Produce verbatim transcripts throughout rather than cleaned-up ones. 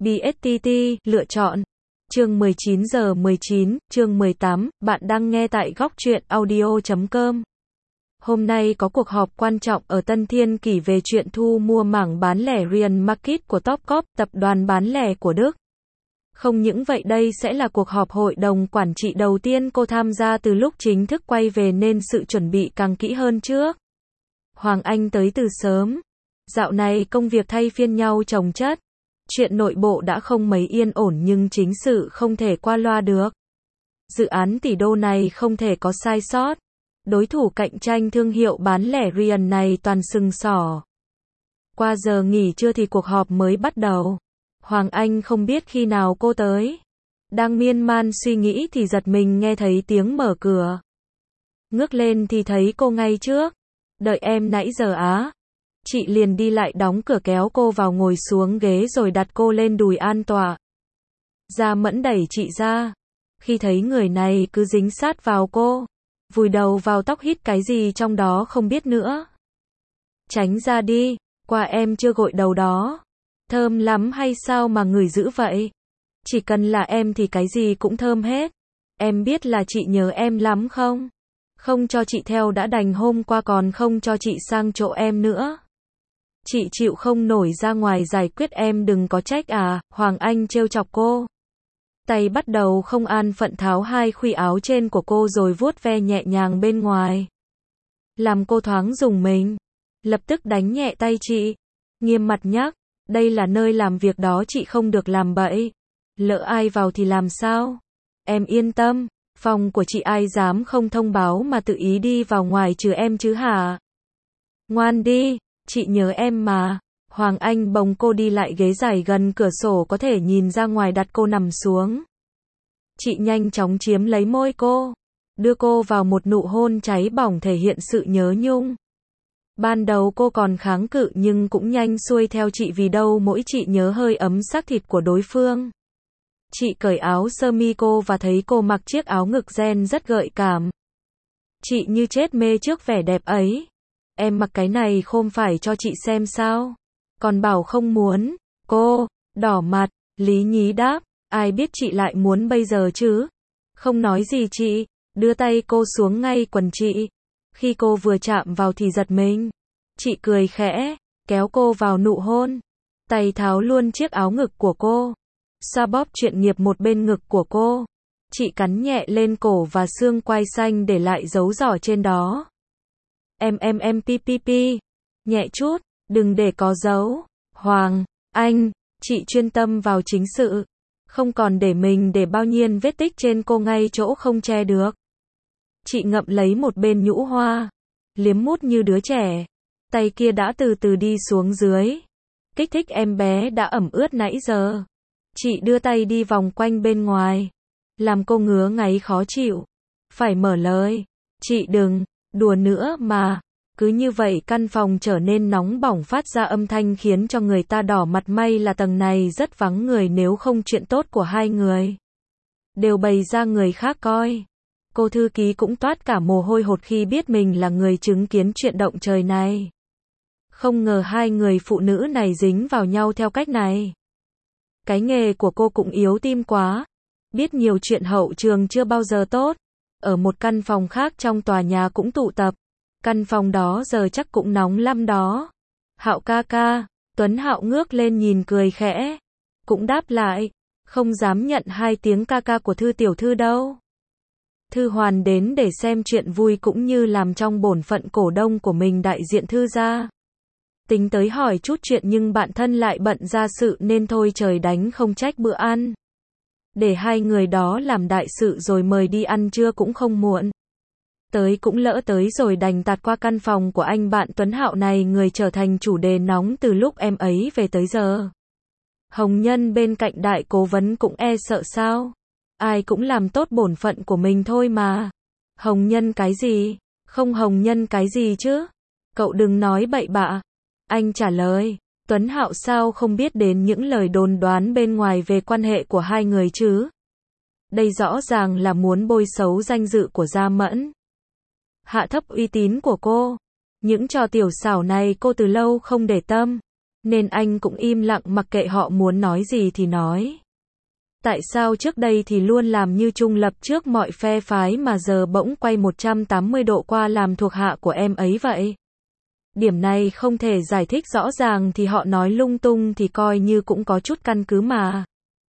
bê ét tê tê, lựa chọn. Chương mười chín giờ mười chín, chương mười tám, bạn đang nghe tại góc truyện audio chấm com. Hôm nay có cuộc họp quan trọng ở Tân Thiên Kỷ về chuyện thu mua mảng bán lẻ Ryan Market của Topcop, tập đoàn bán lẻ của Đức. Không những vậy, đây sẽ là cuộc họp hội đồng quản trị đầu tiên cô tham gia từ lúc chính thức quay về nên sự chuẩn bị càng kỹ hơn trước. Hoàng Anh tới từ sớm. Dạo này công việc thay phiên nhau chồng chất. Chuyện nội bộ đã không mấy yên ổn nhưng chính sự không thể qua loa được. Dự án tỷ đô này không thể có sai sót. Đối thủ cạnh tranh thương hiệu bán lẻ Ryan này toàn sừng sỏ. Qua giờ nghỉ trưa thì cuộc họp mới bắt đầu. Hoàng Anh không biết khi nào cô tới. Đang miên man suy nghĩ thì giật mình nghe thấy tiếng mở cửa. Ngước lên thì thấy cô ngay trước. Đợi em nãy giờ á. Chị liền đi lại đóng cửa kéo cô vào ngồi xuống ghế rồi đặt cô lên đùi an tọa. Gia Mẫn đẩy chị ra. Khi thấy người này cứ dính sát vào cô. Vùi đầu vào tóc hít cái gì trong đó không biết nữa. Tránh ra đi, qua em chưa gội đầu đó. Thơm lắm hay sao mà ngửi dữ vậy? Chỉ cần là em thì cái gì cũng thơm hết. Em biết là chị nhớ em lắm không? Không cho chị theo đã đành, hôm qua còn không cho chị sang chỗ em nữa. Chị chịu không nổi ra ngoài giải quyết em đừng có trách à, Hoàng Anh trêu chọc cô. Tay bắt đầu không an phận tháo hai khuy áo trên của cô rồi vuốt ve nhẹ nhàng bên ngoài. Làm cô thoáng rùng mình. Lập tức đánh nhẹ tay chị. Nghiêm mặt nhắc, đây là nơi làm việc đó, chị không được làm bậy. Lỡ ai vào thì làm sao? Em yên tâm, phòng của chị ai dám không thông báo mà tự ý đi vào ngoài trừ em chứ hả? Ngoan đi, chị nhớ em mà. Hoàng Anh bồng cô đi lại ghế dài gần cửa sổ có thể nhìn ra ngoài, đặt cô nằm xuống. Chị nhanh chóng chiếm lấy môi cô, đưa cô vào một nụ hôn cháy bỏng thể hiện sự nhớ nhung. Ban đầu cô còn kháng cự nhưng cũng nhanh xuôi theo chị, vì đâu mỗi chị nhớ hơi ấm xác thịt của đối phương. Chị cởi áo sơ mi cô và thấy cô mặc chiếc áo ngực ren rất gợi cảm. Chị như chết mê trước vẻ đẹp ấy. Em mặc cái này không phải cho chị xem sao? Còn bảo không muốn. Cô đỏ mặt, lý nhí đáp, ai biết chị lại muốn bây giờ chứ? Không nói gì chị, đưa tay cô xuống ngay quần chị. Khi cô vừa chạm vào thì giật mình. Chị cười khẽ, kéo cô vào nụ hôn. Tay tháo luôn chiếc áo ngực của cô. Xoa bóp chuyên nghiệp một bên ngực của cô. Chị cắn nhẹ lên cổ và xương quai xanh để lại dấu giỏ trên đó. Em em em pi pi pi. Nhẹ chút, đừng để có dấu. Hoàng Anh, chị chuyên tâm vào chính sự. Không còn để mình để bao nhiêu vết tích trên cô ngay chỗ không che được. Chị ngậm lấy một bên nhũ hoa. Liếm mút như đứa trẻ. Tay kia đã từ từ đi xuống dưới. Kích thích em bé đã ẩm ướt nãy giờ. Chị đưa tay đi vòng quanh bên ngoài. Làm cô ngứa ngáy khó chịu. Phải mở lời. Chị đừng, đùa nữa mà. Cứ như vậy căn phòng trở nên nóng bỏng, phát ra âm thanh khiến cho người ta đỏ mặt. May là tầng này rất vắng người, nếu không chuyện tốt của hai người đều bày ra người khác coi. Cô thư ký cũng toát cả mồ hôi hột khi biết mình là người chứng kiến chuyện động trời này. Không ngờ hai người phụ nữ này dính vào nhau theo cách này. Cái nghề của cô cũng yếu tim quá. Biết nhiều chuyện hậu trường chưa bao giờ tốt. Ở một căn phòng khác trong tòa nhà cũng tụ tập. Căn phòng đó giờ chắc cũng nóng lắm đó. Hạo ca ca. Tuấn Hạo ngước lên nhìn cười khẽ. Cũng đáp lại. Không dám nhận hai tiếng ca ca của Thư tiểu thư đâu. Thư Hoàn đến để xem chuyện vui cũng như làm trong bổn phận cổ đông của mình đại diện Thư gia. Tính tới hỏi chút chuyện nhưng bạn thân lại bận ra sự nên thôi trời đánh không trách bữa ăn. Để hai người đó làm đại sự rồi mời đi ăn trưa cũng không muộn. Tới cũng lỡ tới rồi đành tạt qua căn phòng của anh bạn Tuấn Hạo này, người trở thành chủ đề nóng từ lúc em ấy về tới giờ. Hồng Nhân bên cạnh đại cố vấn cũng e sợ sao? Ai cũng làm tốt bổn phận của mình thôi mà. Hồng Nhân cái gì? Không Hồng Nhân cái gì chứ? Cậu đừng nói bậy bạ. Anh trả lời. Tuấn Hạo sao không biết đến những lời đồn đoán bên ngoài về quan hệ của hai người chứ? Đây rõ ràng là muốn bôi xấu danh dự của Gia Mẫn. Hạ thấp uy tín của cô. Những trò tiểu xảo này cô từ lâu không để tâm. nên anh cũng im lặng mặc kệ họ muốn nói gì thì nói. Tại sao trước đây thì luôn làm như trung lập trước mọi phe phái mà giờ bỗng quay một trăm tám mươi độ qua làm thuộc hạ của em ấy vậy? Điểm này không thể giải thích rõ ràng thì họ nói lung tung thì coi như cũng có chút căn cứ mà.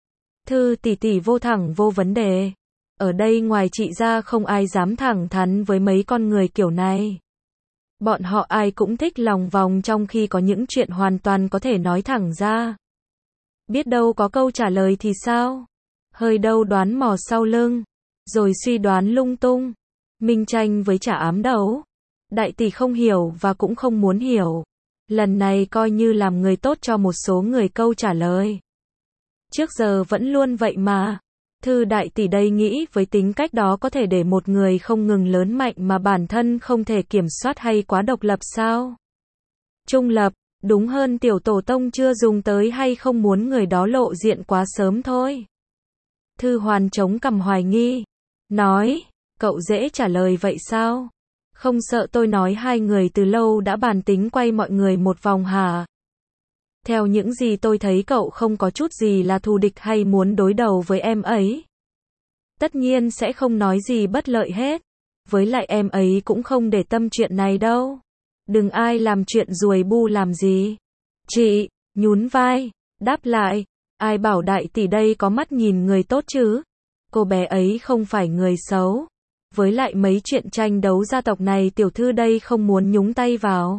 Thư tỷ tỷ vô thẳng vô vấn đề. Ở đây ngoài chị ra không ai dám thẳng thắn với mấy con người kiểu này. Bọn họ ai cũng thích lòng vòng trong khi có những chuyện hoàn toàn có thể nói thẳng ra. Biết đâu có câu trả lời thì sao? Hơi đâu đoán mò sau lưng, rồi suy đoán lung tung. Minh tranh với trả ám đấu. Đại tỷ không hiểu và cũng không muốn hiểu. Lần này coi như làm người tốt cho một số người câu trả lời. Trước giờ vẫn luôn vậy mà. Thư đại tỷ đây nghĩ với tính cách đó có thể để một người không ngừng lớn mạnh mà bản thân không thể kiểm soát hay quá độc lập sao? Trung lập, đúng hơn tiểu tổ tông chưa dùng tới hay không muốn người đó lộ diện quá sớm thôi. Thư Hoàn chống cằm hoài nghi. Nói, cậu dễ trả lời vậy sao? Không sợ tôi nói hai người từ lâu đã bàn tính quay mọi người một vòng hả? Theo những gì tôi thấy cậu không có chút gì là thù địch hay muốn đối đầu với em ấy. Tất nhiên sẽ không nói gì bất lợi hết. Với lại em ấy cũng không để tâm chuyện này đâu. Đừng ai làm chuyện ruồi bu làm gì. Chị, nhún vai, đáp lại. Ai bảo đại tỷ đây có mắt nhìn người tốt chứ? Cô bé ấy không phải người xấu. Với lại mấy chuyện tranh đấu gia tộc này tiểu thư đây không muốn nhúng tay vào.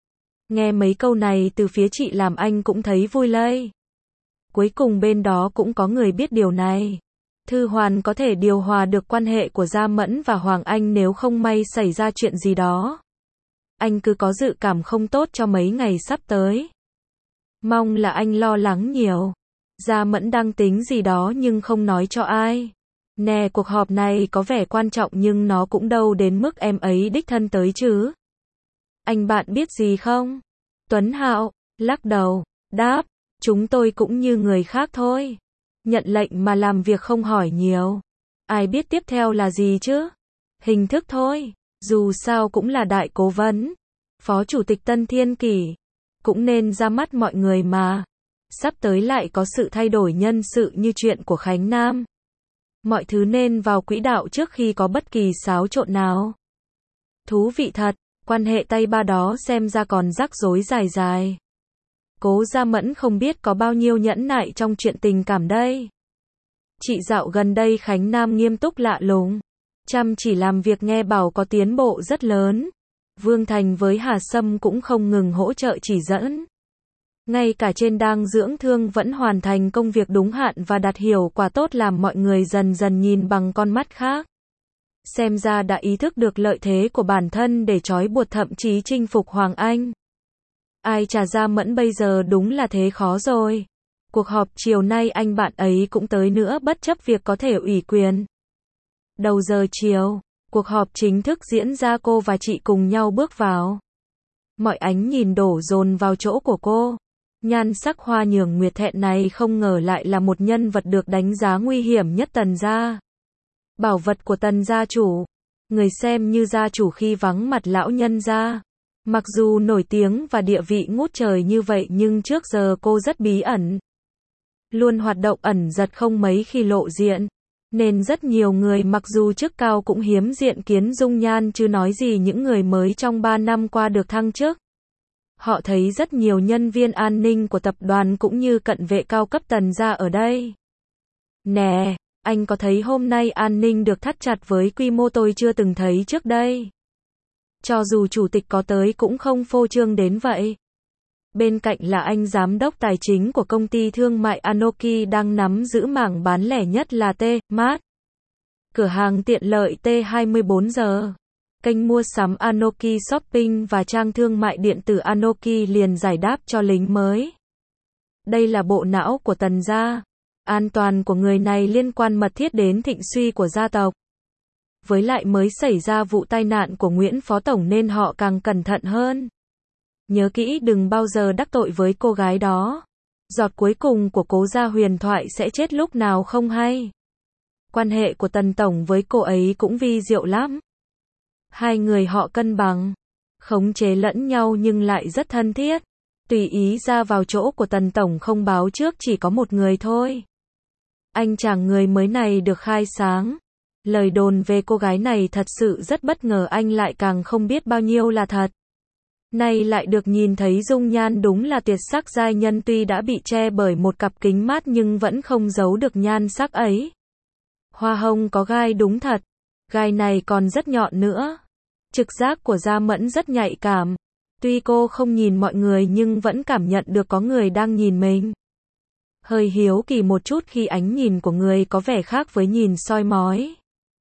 Nghe mấy câu này từ phía chị làm anh cũng thấy vui lây. Cuối cùng bên đó cũng có người biết điều này. Thư Hoàn có thể điều hòa được quan hệ của Gia Mẫn và Hoàng Anh nếu không may xảy ra chuyện gì đó. Anh cứ có dự cảm không tốt cho mấy ngày sắp tới. Mong là anh lo lắng nhiều. Gia Mẫn đang tính gì đó nhưng không nói cho ai. Nè, cuộc họp này có vẻ quan trọng nhưng nó cũng đâu đến mức em ấy đích thân tới chứ. Anh bạn biết gì không? Tuấn Hạo lắc đầu, đáp, chúng tôi cũng như người khác thôi. Nhận lệnh mà làm việc không hỏi nhiều. Ai biết tiếp theo là gì chứ? Hình thức thôi, dù sao cũng là đại cố vấn. Phó Chủ tịch Tân Thiên Kỷ. Cũng nên ra mắt mọi người mà. Sắp tới lại có sự thay đổi nhân sự như chuyện của Khánh Nam. Mọi thứ nên vào quỹ đạo trước khi có bất kỳ xáo trộn nào. Thú vị thật, quan hệ tay ba đó xem ra còn rắc rối dài dài. Cố Gia Mẫn không biết có bao nhiêu nhẫn nại trong chuyện tình cảm đây. Chị dạo gần đây Khánh Nam nghiêm túc lạ lùng. Chăm chỉ làm việc nghe bảo có tiến bộ rất lớn. Vương Thành với Hà Sâm cũng không ngừng hỗ trợ chỉ dẫn. Ngay cả trên đang dưỡng thương vẫn hoàn thành công việc đúng hạn và đạt hiệu quả tốt làm mọi người dần dần nhìn bằng con mắt khác. Xem ra đã ý thức được lợi thế của bản thân để trói buộc thậm chí chinh phục Hoàng Anh. Ai chà, Gia Mẫn bây giờ đúng là thế khó rồi. Cuộc họp chiều nay anh bạn ấy cũng tới nữa bất chấp việc có thể ủy quyền. Đầu giờ chiều, cuộc họp chính thức diễn ra, cô và chị cùng nhau bước vào. Mọi ánh nhìn đổ dồn vào chỗ của cô. Nhan sắc hoa nhường nguyệt thẹn này không ngờ lại là một nhân vật được đánh giá nguy hiểm nhất Tần gia. Bảo vật của Tần gia chủ. Người xem như gia chủ khi vắng mặt lão nhân gia. Mặc dù nổi tiếng và địa vị ngút trời như vậy nhưng trước giờ cô rất bí ẩn. Luôn hoạt động ẩn giật không mấy khi lộ diện. Nên rất nhiều người mặc dù chức cao cũng hiếm diện kiến dung nhan chứ nói gì những người mới trong ba năm qua được thăng chức. Họ thấy rất nhiều nhân viên an ninh của tập đoàn cũng như cận vệ cao cấp Tần gia ở đây. Nè, anh có thấy hôm nay an ninh được thắt chặt với quy mô tôi chưa từng thấy trước đây. Cho dù chủ tịch có tới cũng không phô trương đến vậy. Bên cạnh là anh giám đốc tài chính của công ty thương mại Anoki đang nắm giữ mảng bán lẻ nhất là T-Mart. Cửa hàng tiện lợi T hai mươi bốn giờ. Kênh mua sắm Anoki Shopping và trang thương mại điện tử Anoki liền giải đáp cho lính mới. Đây là bộ não của Tần gia. An toàn của người này liên quan mật thiết đến thịnh suy của gia tộc. Với lại mới xảy ra vụ tai nạn của Nguyễn Phó Tổng nên họ càng cẩn thận hơn. Nhớ kỹ đừng bao giờ đắc tội với cô gái đó. Giọt cuối cùng của Cố gia huyền thoại sẽ chết lúc nào không hay. Quan hệ của Tần Tổng với cô ấy cũng vi diệu lắm. Hai người họ cân bằng, khống chế lẫn nhau nhưng lại rất thân thiết. Tùy ý ra vào chỗ của Tần Tổng không báo trước chỉ có một người thôi. Anh chàng người mới này được khai sáng. Lời đồn về cô gái này thật sự rất bất ngờ, anh lại càng không biết bao nhiêu là thật. Nay lại được nhìn thấy dung nhan đúng là tuyệt sắc giai nhân, tuy đã bị che bởi một cặp kính mát nhưng vẫn không giấu được nhan sắc ấy. Hoa hồng có gai đúng thật, gai này còn rất nhọn nữa. Trực giác của Gia Mẫn rất nhạy cảm. Tuy cô không nhìn mọi người nhưng vẫn cảm nhận được có người đang nhìn mình. Hơi hiếu kỳ một chút khi ánh nhìn của người có vẻ khác với nhìn soi mói.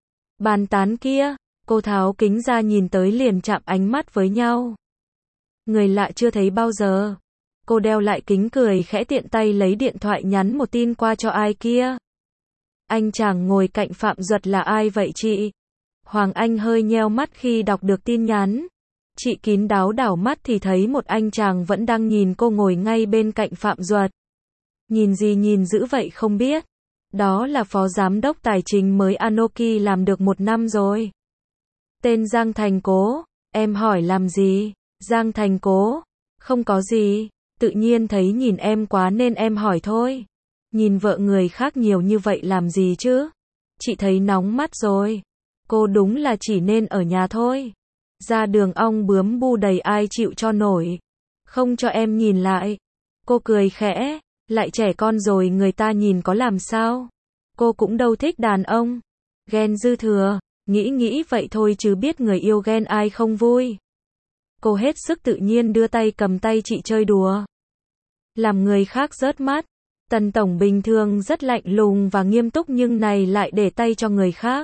Bàn tán kia, cô tháo kính ra nhìn tới liền chạm ánh mắt với nhau. Người lạ chưa thấy bao giờ. Cô đeo lại kính cười khẽ, tiện tay lấy điện thoại nhắn một tin qua cho ai kia. Anh chàng ngồi cạnh Phạm Duật là ai vậy chị? Hoàng Anh hơi nheo mắt khi đọc được tin nhắn. Chị kín đáo đảo mắt thì thấy một anh chàng vẫn đang nhìn cô ngồi ngay bên cạnh Phạm Duật. Nhìn gì nhìn dữ vậy không biết. Đó là phó giám đốc tài chính mới Anoki làm được một năm rồi. Tên Giang Thành Cố. Em hỏi làm gì? Giang Thành Cố. Không có gì. Tự nhiên thấy nhìn em quá nên em hỏi thôi. Nhìn vợ người khác nhiều như vậy làm gì chứ? Chị thấy nóng mắt rồi. Cô đúng là chỉ nên ở nhà thôi. Ra đường ong bướm bu đầy ai chịu cho nổi. Không cho em nhìn lại. Cô cười khẽ. Lại trẻ con rồi người ta nhìn có làm sao. Cô cũng đâu thích đàn ông. Ghen dư thừa. Nghĩ nghĩ vậy thôi chứ biết người yêu ghen ai không vui. Cô hết sức tự nhiên đưa tay cầm tay chị chơi đùa. Làm người khác rớt mắt. Tần Tổng bình thường rất lạnh lùng và nghiêm túc nhưng này lại để tay cho người khác.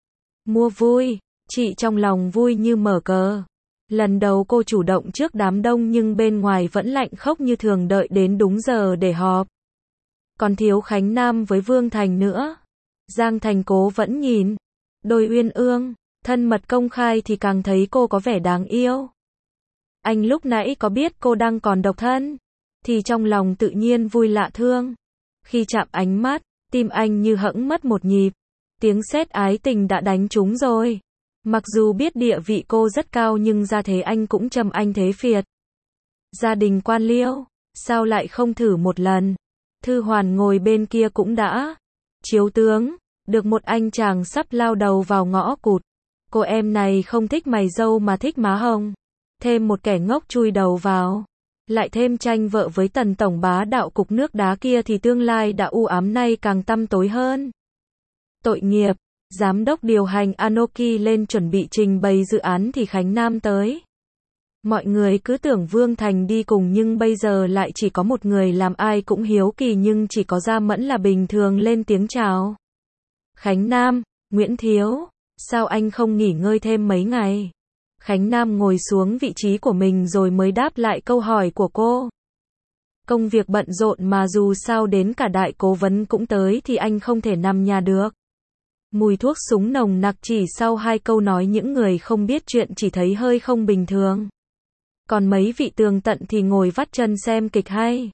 Mua vui. Chị trong lòng vui như mở cờ. Lần đầu cô chủ động trước đám đông nhưng bên ngoài vẫn lạnh khốc như thường, đợi đến đúng giờ để họp. Còn thiếu Khánh Nam với Vương Thành nữa. Giang Thành Cố vẫn nhìn. Đôi uyên ương, thân mật công khai thì càng thấy cô có vẻ đáng yêu. Anh lúc nãy có biết cô đang còn độc thân, thì trong lòng tự nhiên vui lạ thương. Khi chạm ánh mắt, tim anh như hẫng mất một nhịp. Tiếng sét ái tình đã đánh trúng rồi. Mặc dù biết địa vị cô rất cao nhưng ra thế anh cũng trầm anh thế phiệt. Gia đình quan liêu, sao lại không thử một lần? Thư Hoàn ngồi bên kia cũng đã. Chiếu tướng, được một anh chàng sắp lao đầu vào ngõ cụt. Cô em này không thích mày râu mà thích má hồng. Thêm một kẻ ngốc chui đầu vào. Lại thêm tranh vợ với Tần Tổng bá đạo cục nước đá kia thì tương lai đã u ám nay càng tăm tối hơn. Tội nghiệp. Giám đốc điều hành Anoki lên chuẩn bị trình bày dự án thì Khánh Nam tới. Mọi người cứ tưởng Vương Thành đi cùng nhưng bây giờ lại chỉ có một người làm ai cũng hiếu kỳ, nhưng chỉ có Gia Mẫn là bình thường lên tiếng chào. Khánh Nam, Nguyễn Thiếu, sao anh không nghỉ ngơi thêm mấy ngày? Khánh Nam ngồi xuống vị trí của mình rồi mới đáp lại câu hỏi của cô. Công việc bận rộn mà dù sao đến cả đại cố vấn cũng tới thì anh không thể nằm nhà được. Mùi thuốc súng nồng nặc, chỉ sau hai câu nói những người không biết chuyện chỉ thấy hơi không bình thường. Còn mấy vị tường tận thì ngồi vắt chân xem kịch hay.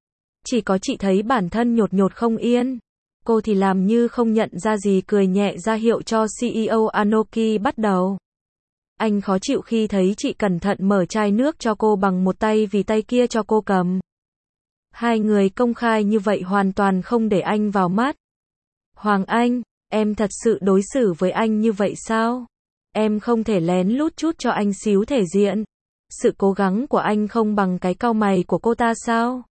Chỉ có chị thấy bản thân nhột nhột không yên. Cô thì làm như không nhận ra gì, cười nhẹ ra hiệu cho xê e ô Anoki bắt đầu. Anh khó chịu khi thấy chị cẩn thận mở chai nước cho cô bằng một tay vì tay kia cho cô cầm. Hai người công khai như vậy hoàn toàn không để anh vào mắt. Hoàng Anh, em thật sự đối xử với anh như vậy sao? Em không thể lén lút chút cho anh xíu thể diện. Sự cố gắng của anh không bằng cái cau mày của cô ta sao?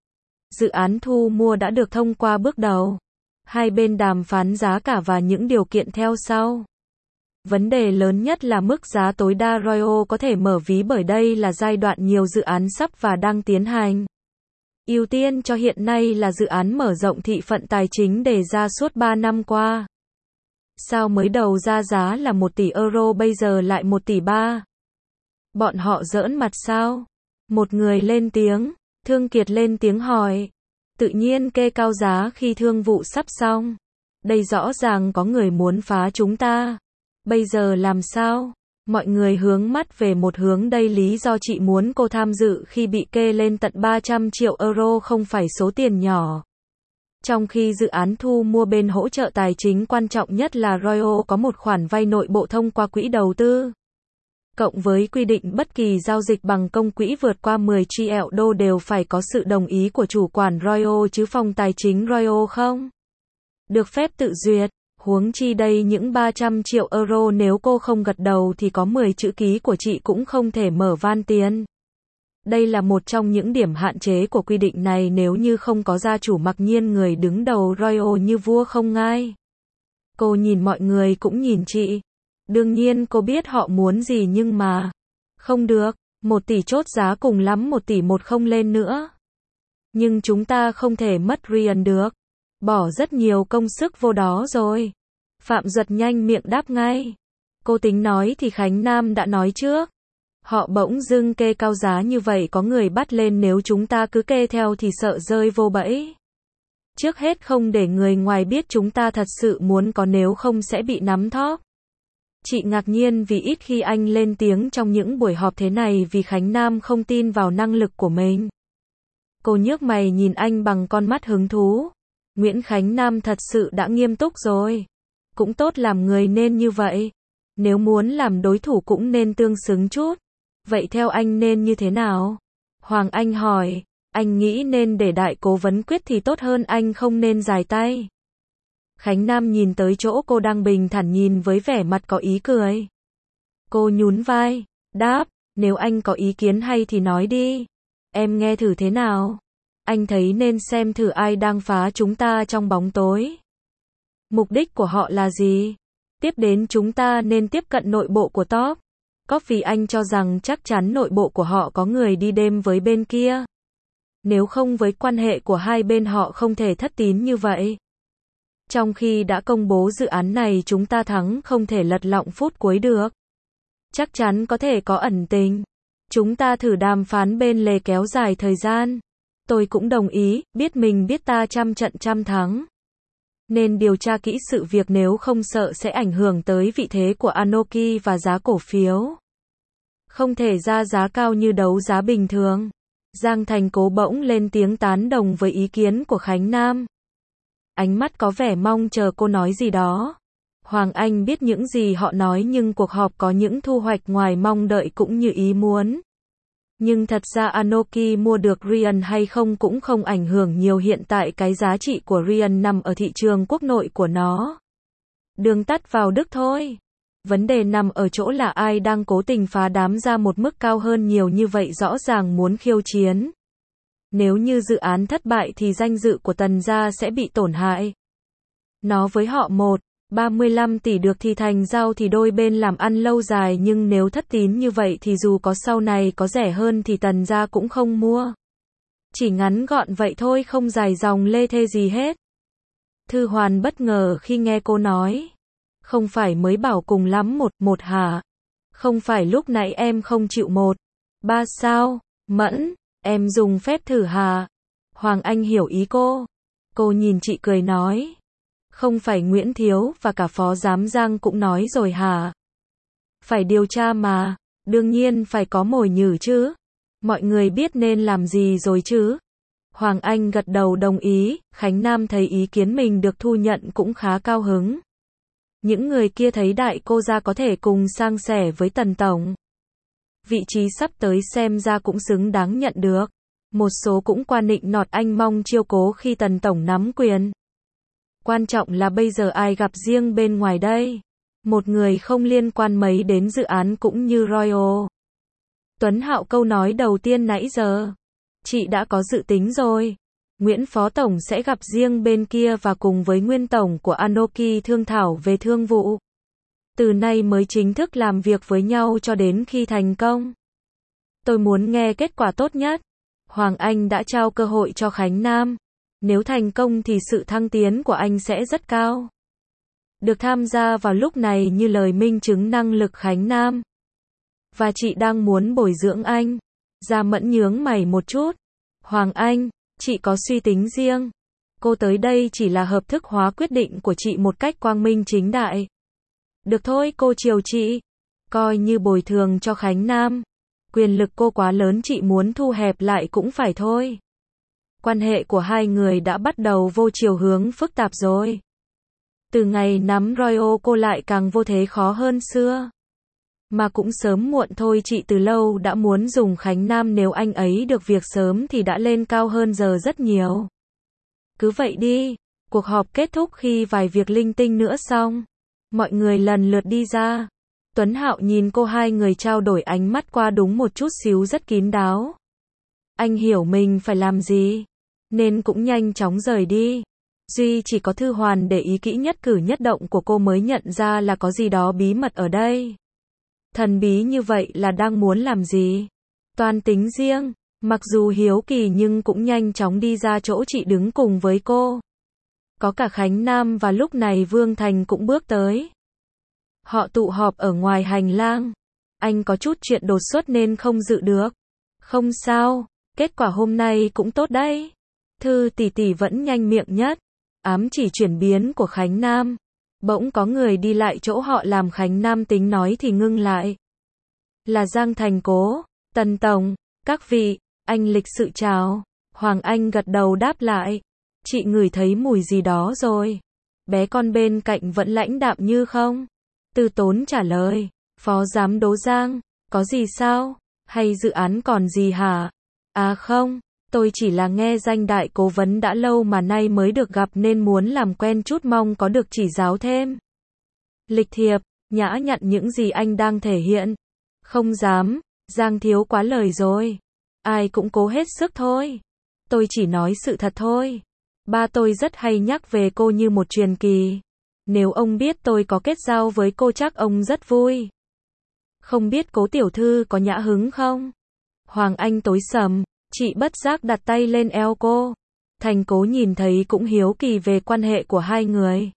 Dự án thu mua đã được thông qua bước đầu. Hai bên đàm phán giá cả và những điều kiện theo sau. Vấn đề lớn nhất là mức giá tối đa Royal có thể mở ví, bởi đây là giai đoạn nhiều dự án sắp và đang tiến hành. Ưu tiên cho hiện nay là dự án mở rộng thị phận tài chính đề ra suốt ba năm qua. Sao mới đầu ra giá là một tỷ euro bây giờ lại một tỷ ba? Bọn họ giỡn mặt sao? Một người lên tiếng, Thương Kiệt lên tiếng hỏi. Tự nhiên kê cao giá khi thương vụ sắp xong. Đây rõ ràng có người muốn phá chúng ta. Bây giờ làm sao? Mọi người hướng mắt về một hướng, đây lý do chị muốn cô tham dự khi bị kê lên tận ba trăm triệu euro không phải số tiền nhỏ. Trong khi dự án thu mua bên hỗ trợ tài chính quan trọng nhất là Royal có một khoản vay nội bộ thông qua quỹ đầu tư Cộng với quy định bất kỳ giao dịch bằng công quỹ vượt qua mười triệu đô đều phải có sự đồng ý của chủ quản Royal chứ phòng tài chính Royal không được phép tự duyệt. Huống chi đây những ba trăm triệu euro nếu cô không gật đầu thì có mười chữ ký của chị cũng không thể mở van tiền. Đây là một trong những điểm hạn chế của quy định này nếu như không có gia chủ mặc nhiên người đứng đầu Royal như vua không ngai. Cô nhìn mọi người cũng nhìn chị. Đương nhiên cô biết họ muốn gì nhưng mà không được, một tỷ chốt giá cùng lắm một tỷ một không lên nữa. Nhưng chúng ta không thể mất Ryan được. Bỏ rất nhiều công sức vô đó rồi. Phạm Duật nhanh miệng đáp ngay. Cô tính nói thì Khánh Nam đã nói trước. Họ bỗng dưng kê cao giá như vậy có người bắt lên nếu chúng ta cứ kê theo thì sợ rơi vô bẫy. Trước hết không để người ngoài biết chúng ta thật sự muốn có nếu không sẽ bị nắm thóp. Chị ngạc nhiên vì ít khi anh lên tiếng trong những buổi họp thế này vì Khánh Nam không tin vào năng lực của mình. Cô nhướng mày nhìn anh bằng con mắt hứng thú. Nguyễn Khánh Nam thật sự đã nghiêm túc rồi. Cũng tốt làm người nên như vậy. Nếu muốn làm đối thủ cũng nên tương xứng chút. Vậy theo anh nên như thế nào? Hoàng Anh hỏi. Anh nghĩ nên để đại cố vấn quyết thì tốt hơn anh không nên dài tay. Khánh Nam nhìn tới chỗ cô đang bình thản nhìn với vẻ mặt có ý cười. Cô nhún vai, đáp, nếu anh có ý kiến hay thì nói đi. Em nghe thử thế nào? Anh thấy nên xem thử ai đang phá chúng ta trong bóng tối. Mục đích của họ là gì? Tiếp đến chúng ta nên tiếp cận nội bộ của top. Có vì anh cho rằng chắc chắn nội bộ của họ có người đi đêm với bên kia. Nếu không với quan hệ của hai bên họ không thể thất tín như vậy. Trong khi đã công bố dự án này chúng ta thắng không thể lật lọng phút cuối được. Chắc chắn có thể có ẩn tình. Chúng ta thử đàm phán bên lề kéo dài thời gian. Tôi cũng đồng ý, biết mình biết ta trăm trận trăm thắng. Nên điều tra kỹ sự việc nếu không sợ sẽ ảnh hưởng tới vị thế của Anoki và giá cổ phiếu. Không thể ra giá cao như đấu giá bình thường. Giang Thành Cố bỗng lên tiếng tán đồng với ý kiến của Khánh Nam. Ánh mắt có vẻ mong chờ cô nói gì đó. Hoàng Anh biết những gì họ nói nhưng cuộc họp có những thu hoạch ngoài mong đợi cũng như ý muốn. Nhưng thật ra Anoki mua được Ryan hay không cũng không ảnh hưởng nhiều hiện tại cái giá trị của Ryan nằm ở thị trường quốc nội của nó. Đường tắt vào Đức thôi. Vấn đề nằm ở chỗ là ai đang cố tình phá đám ra một mức cao hơn nhiều như vậy rõ ràng muốn khiêu chiến. Nếu như dự án thất bại thì danh dự của Tần gia sẽ bị tổn hại. Nó với họ một, ba mươi lăm tỷ được thì thành giao thì đôi bên làm ăn lâu dài nhưng nếu thất tín như vậy thì dù có sau này có rẻ hơn thì Tần gia cũng không mua. Chỉ ngắn gọn vậy thôi không dài dòng lê thê gì hết. Thư Hoàn bất ngờ khi nghe cô nói. Không phải mới bảo cùng lắm một, một hả? Không phải lúc nãy em không chịu một, ba sao? Mẫn, em dùng phép thử hả? Hoàng Anh hiểu ý cô. Cô nhìn chị cười nói. Không phải Nguyễn Thiếu và cả Phó Giám Giang cũng nói rồi hả? Phải điều tra mà, đương nhiên phải có mồi nhử chứ. Mọi người biết nên làm gì rồi chứ? Hoàng Anh gật đầu đồng ý, Khánh Nam thấy ý kiến mình được thu nhận cũng khá cao hứng. Những người kia thấy đại cô gia có thể cùng sang sẻ với Tần Tổng. Vị trí sắp tới xem ra cũng xứng đáng nhận được. Một số cũng qua nịnh nọt anh mong chiêu cố khi Tần Tổng nắm quyền. Quan trọng là bây giờ ai gặp riêng bên ngoài đây. Một người không liên quan mấy đến dự án cũng như Royal. Tuấn Hạo câu nói đầu tiên nãy giờ. Chị đã có dự tính rồi. Nguyễn Phó Tổng sẽ gặp riêng bên kia và cùng với Nguyên Tổng của Anoki thương thảo về thương vụ. Từ nay mới chính thức làm việc với nhau cho đến khi thành công. Tôi muốn nghe kết quả tốt nhất. Hoàng Anh đã trao cơ hội cho Khánh Nam. Nếu thành công thì sự thăng tiến của anh sẽ rất cao. Được tham gia vào lúc này như lời minh chứng năng lực Khánh Nam. Và chị đang muốn bồi dưỡng anh. Gia Mẫn nhướng mày một chút. Hoàng Anh, chị có suy tính riêng. Cô tới đây chỉ là hợp thức hóa quyết định của chị một cách quang minh chính đại. Được thôi cô chiều chị. Coi như bồi thường cho Khánh Nam. Quyền lực cô quá lớn chị muốn thu hẹp lại cũng phải thôi. Quan hệ của hai người đã bắt đầu vô chiều hướng phức tạp rồi. Từ ngày nắm Royal cô lại càng vô thế khó hơn xưa. Mà cũng sớm muộn thôi, chị từ lâu đã muốn dùng Khánh Nam, nếu anh ấy được việc sớm thì đã lên cao hơn giờ rất nhiều. Cứ vậy đi. Cuộc họp kết thúc khi vài việc linh tinh nữa xong. Mọi người lần lượt đi ra. Tuấn Hạo nhìn cô, hai người trao đổi ánh mắt qua đúng một chút xíu rất kín đáo. Anh hiểu mình phải làm gì, nên cũng nhanh chóng rời đi. Duy chỉ có Thư Hoàn để ý kỹ nhất cử nhất động của cô mới nhận ra là có gì đó bí mật ở đây. Thần bí như vậy là đang muốn làm gì? Toan tính riêng. Mặc dù hiếu kỳ nhưng cũng nhanh chóng đi ra chỗ chị đứng cùng với cô. Có cả Khánh Nam, và lúc này Vương Thành cũng bước tới. Họ tụ họp ở ngoài hành lang. Anh có chút chuyện đột xuất nên không dự được. Không sao, kết quả hôm nay cũng tốt đấy. Thư tỷ tỷ vẫn nhanh miệng nhất. Ám chỉ chuyển biến của Khánh Nam. Bỗng có người đi lại chỗ họ làm Khánh Nam tính nói thì ngưng lại. Là Giang Thành Cố, Tần Tổng, các vị, anh lịch sự chào. Hoàng Anh gật đầu đáp lại. Chị ngửi thấy mùi gì đó rồi. Bé con bên cạnh vẫn lãnh đạm như không. Từ Tốn trả lời. Phó giám đốc Giang, có gì sao? Hay dự án còn gì hả? À không, tôi chỉ là nghe danh đại cố vấn đã lâu mà nay mới được gặp nên muốn làm quen chút, mong có được chỉ giáo thêm. Lịch thiệp, nhã nhặn những gì anh đang thể hiện. Không dám, Giang thiếu quá lời rồi. Ai cũng cố hết sức thôi. Tôi chỉ nói sự thật thôi. Ba tôi rất hay nhắc về cô như một truyền kỳ. Nếu ông biết tôi có kết giao với cô chắc ông rất vui. Không biết Cố tiểu thư có nhã hứng không? Hoàng Anh tối sầm, chị bất giác đặt tay lên eo cô. Thành Cố nhìn thấy cũng hiếu kỳ về quan hệ của hai người.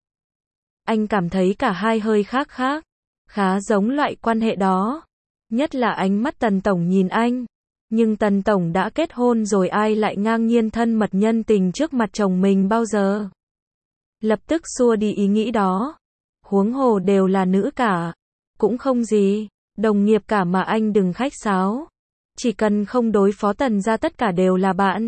Anh cảm thấy cả hai hơi khác khác, khá giống loại quan hệ đó. Nhất là ánh mắt Tần Tổng nhìn anh. Nhưng Tần Tổng đã kết hôn rồi, ai lại ngang nhiên thân mật nhân tình trước mặt chồng mình bao giờ. Lập tức xua đi ý nghĩ đó. Huống hồ đều là nữ cả. Cũng không gì, đồng nghiệp cả mà anh đừng khách sáo. Chỉ cần không đối phó Tần ra tất cả đều là bạn.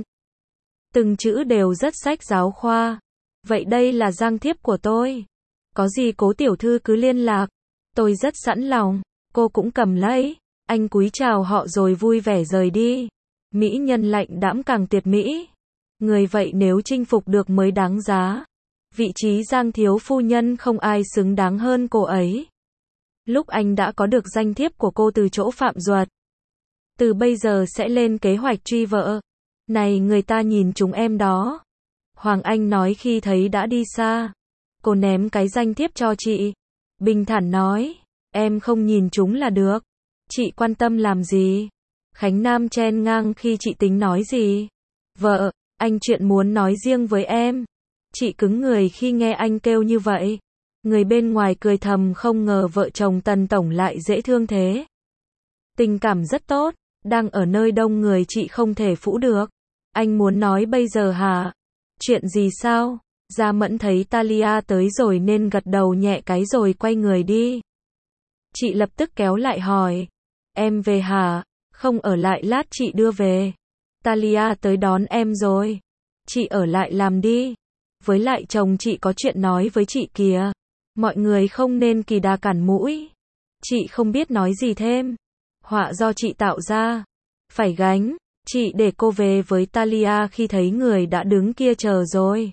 Từng chữ đều rất sách giáo khoa. Vậy đây là Giang thiếp của tôi. Có gì Cố tiểu thư cứ liên lạc. Tôi rất sẵn lòng. Cô cũng cầm lấy. Anh cúi chào họ rồi vui vẻ rời đi. Mỹ nhân lạnh đãm càng tuyệt mỹ. Người vậy nếu chinh phục được mới đáng giá. Vị trí Giang thiếu phu nhân không ai xứng đáng hơn cô ấy. Lúc anh đã có được danh thiếp của cô từ chỗ Phạm Duật. Từ bây giờ sẽ lên kế hoạch truy vợ. Này người ta nhìn chúng em đó. Hoàng Anh nói khi thấy đã đi xa. Cô ném cái danh thiếp cho chị. Bình thản nói. Em không nhìn chúng là được. Chị quan tâm làm gì? Khánh Nam chen ngang khi chị tính nói gì. Vợ, anh chuyện muốn nói riêng với em. Chị cứng người khi nghe anh kêu như vậy. Người bên ngoài cười thầm, không ngờ vợ chồng Tần Tổng lại dễ thương thế. Tình cảm rất tốt, đang ở nơi đông người chị không thể phũ được. Anh muốn nói bây giờ hả? Chuyện gì sao? Gia Mẫn thấy Talia tới rồi nên gật đầu nhẹ cái rồi quay người đi. Chị lập tức kéo lại hỏi. Em về hả? Không ở lại lát chị đưa về. Talia tới đón em rồi. Chị ở lại làm đi. Với lại chồng chị có chuyện nói với chị kìa. Mọi người không nên kỳ đà cản mũi. Chị không biết nói gì thêm. Họa do chị tạo ra. Phải gánh. Chị để cô về với Talia khi thấy người đã đứng kia chờ rồi.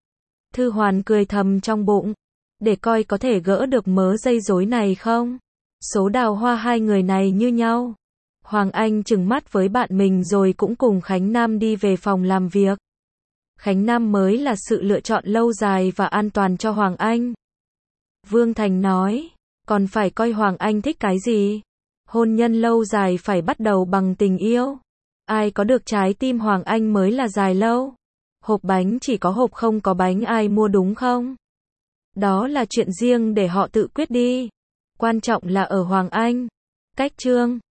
Thư Hoàn cười thầm trong bụng. Để coi có thể gỡ được mớ dây rối này không. Số đào hoa hai người này như nhau. Hoàng Anh trừng mắt với bạn mình rồi cũng cùng Khánh Nam đi về phòng làm việc. Khánh Nam mới là sự lựa chọn lâu dài và an toàn cho Hoàng Anh. Vương Thành nói, còn phải coi Hoàng Anh thích cái gì. Hôn nhân lâu dài phải bắt đầu bằng tình yêu. Ai có được trái tim Hoàng Anh mới là dài lâu. Hộp bánh chỉ có hộp không có bánh ai mua đúng không? Đó là chuyện riêng để họ tự quyết đi. Quan trọng là ở Hoàng Anh. Cách chương